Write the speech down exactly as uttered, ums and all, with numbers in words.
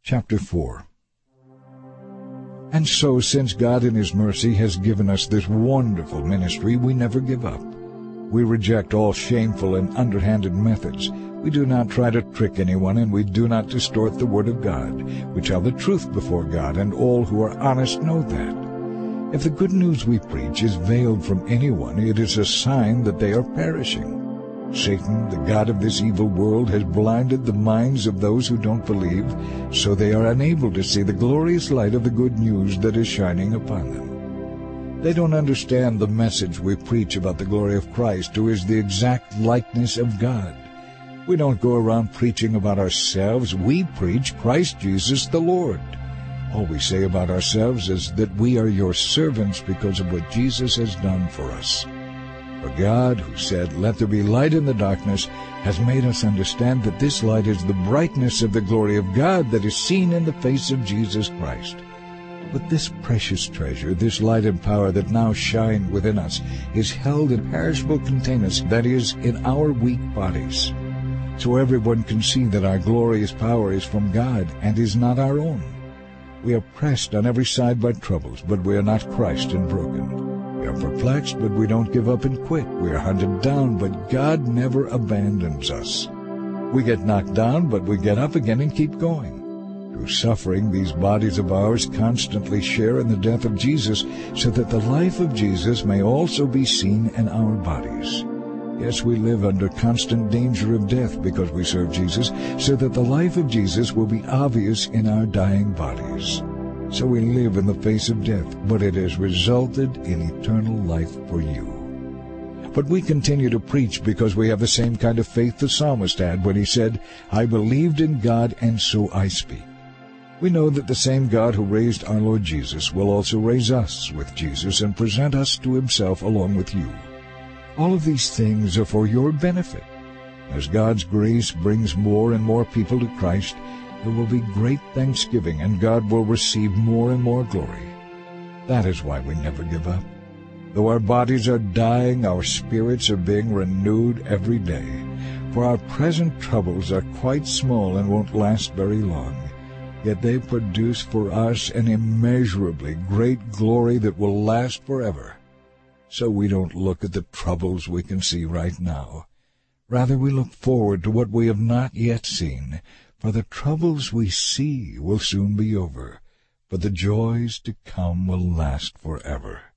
Chapter four. And so, since God in His mercy has given us this wonderful ministry, we never give up. We reject all shameful and underhanded methods. We do not try to trick anyone, and we do not distort the Word of God. We tell the truth before God, and all who are honest know that. If the good news we preach is veiled from anyone, it is a sign that they are perishing. Satan, the god of this evil world, has blinded the minds of those who don't believe, so they are unable to see the glorious light of the good news that is shining upon them. They don't understand the message we preach about the glory of Christ, who is the exact likeness of God. We don't go around preaching about ourselves. We preach Christ Jesus the Lord. All we say about ourselves is that we are your servants because of what Jesus has done for us. For God, who said, "Let there be light in the darkness," has made us understand that this light is the brightness of the glory of God that is seen in the face of Jesus Christ. But this precious treasure, this light and power that now shine within us, is held in perishable containers, that is, in our weak bodies. So everyone can see that our glorious power is from God and is not our own. We are pressed on every side by troubles, but we are not crushed and broken. We are perplexed, but we don't give up and quit. We are hunted down, but God never abandons us. We get knocked down, but we get up again and keep going. Through suffering, these bodies of ours constantly share in the death of Jesus, so that the life of Jesus may also be seen in our bodies. Yes, we live under constant danger of death because we serve Jesus, so that the life of Jesus will be obvious in our dying bodies. So we live in the face of death, but it has resulted in eternal life for you. But we continue to preach because we have the same kind of faith the psalmist had when he said, "I believed in God, and so I speak." We know that the same God who raised our Lord Jesus will also raise us with Jesus and present us to Himself along with you. All of these things are for your benefit. As God's grace brings more and more people to Christ, there will be great thanksgiving, and God will receive more and more glory. That is why we never give up. Though our bodies are dying, our spirits are being renewed every day. For our present troubles are quite small and won't last very long. Yet they produce for us an immeasurably great glory that will last forever. So we don't look at the troubles we can see right now. Rather, we look forward to what we have not yet seen. For the troubles we see will soon be over, but the joys to come will last forever.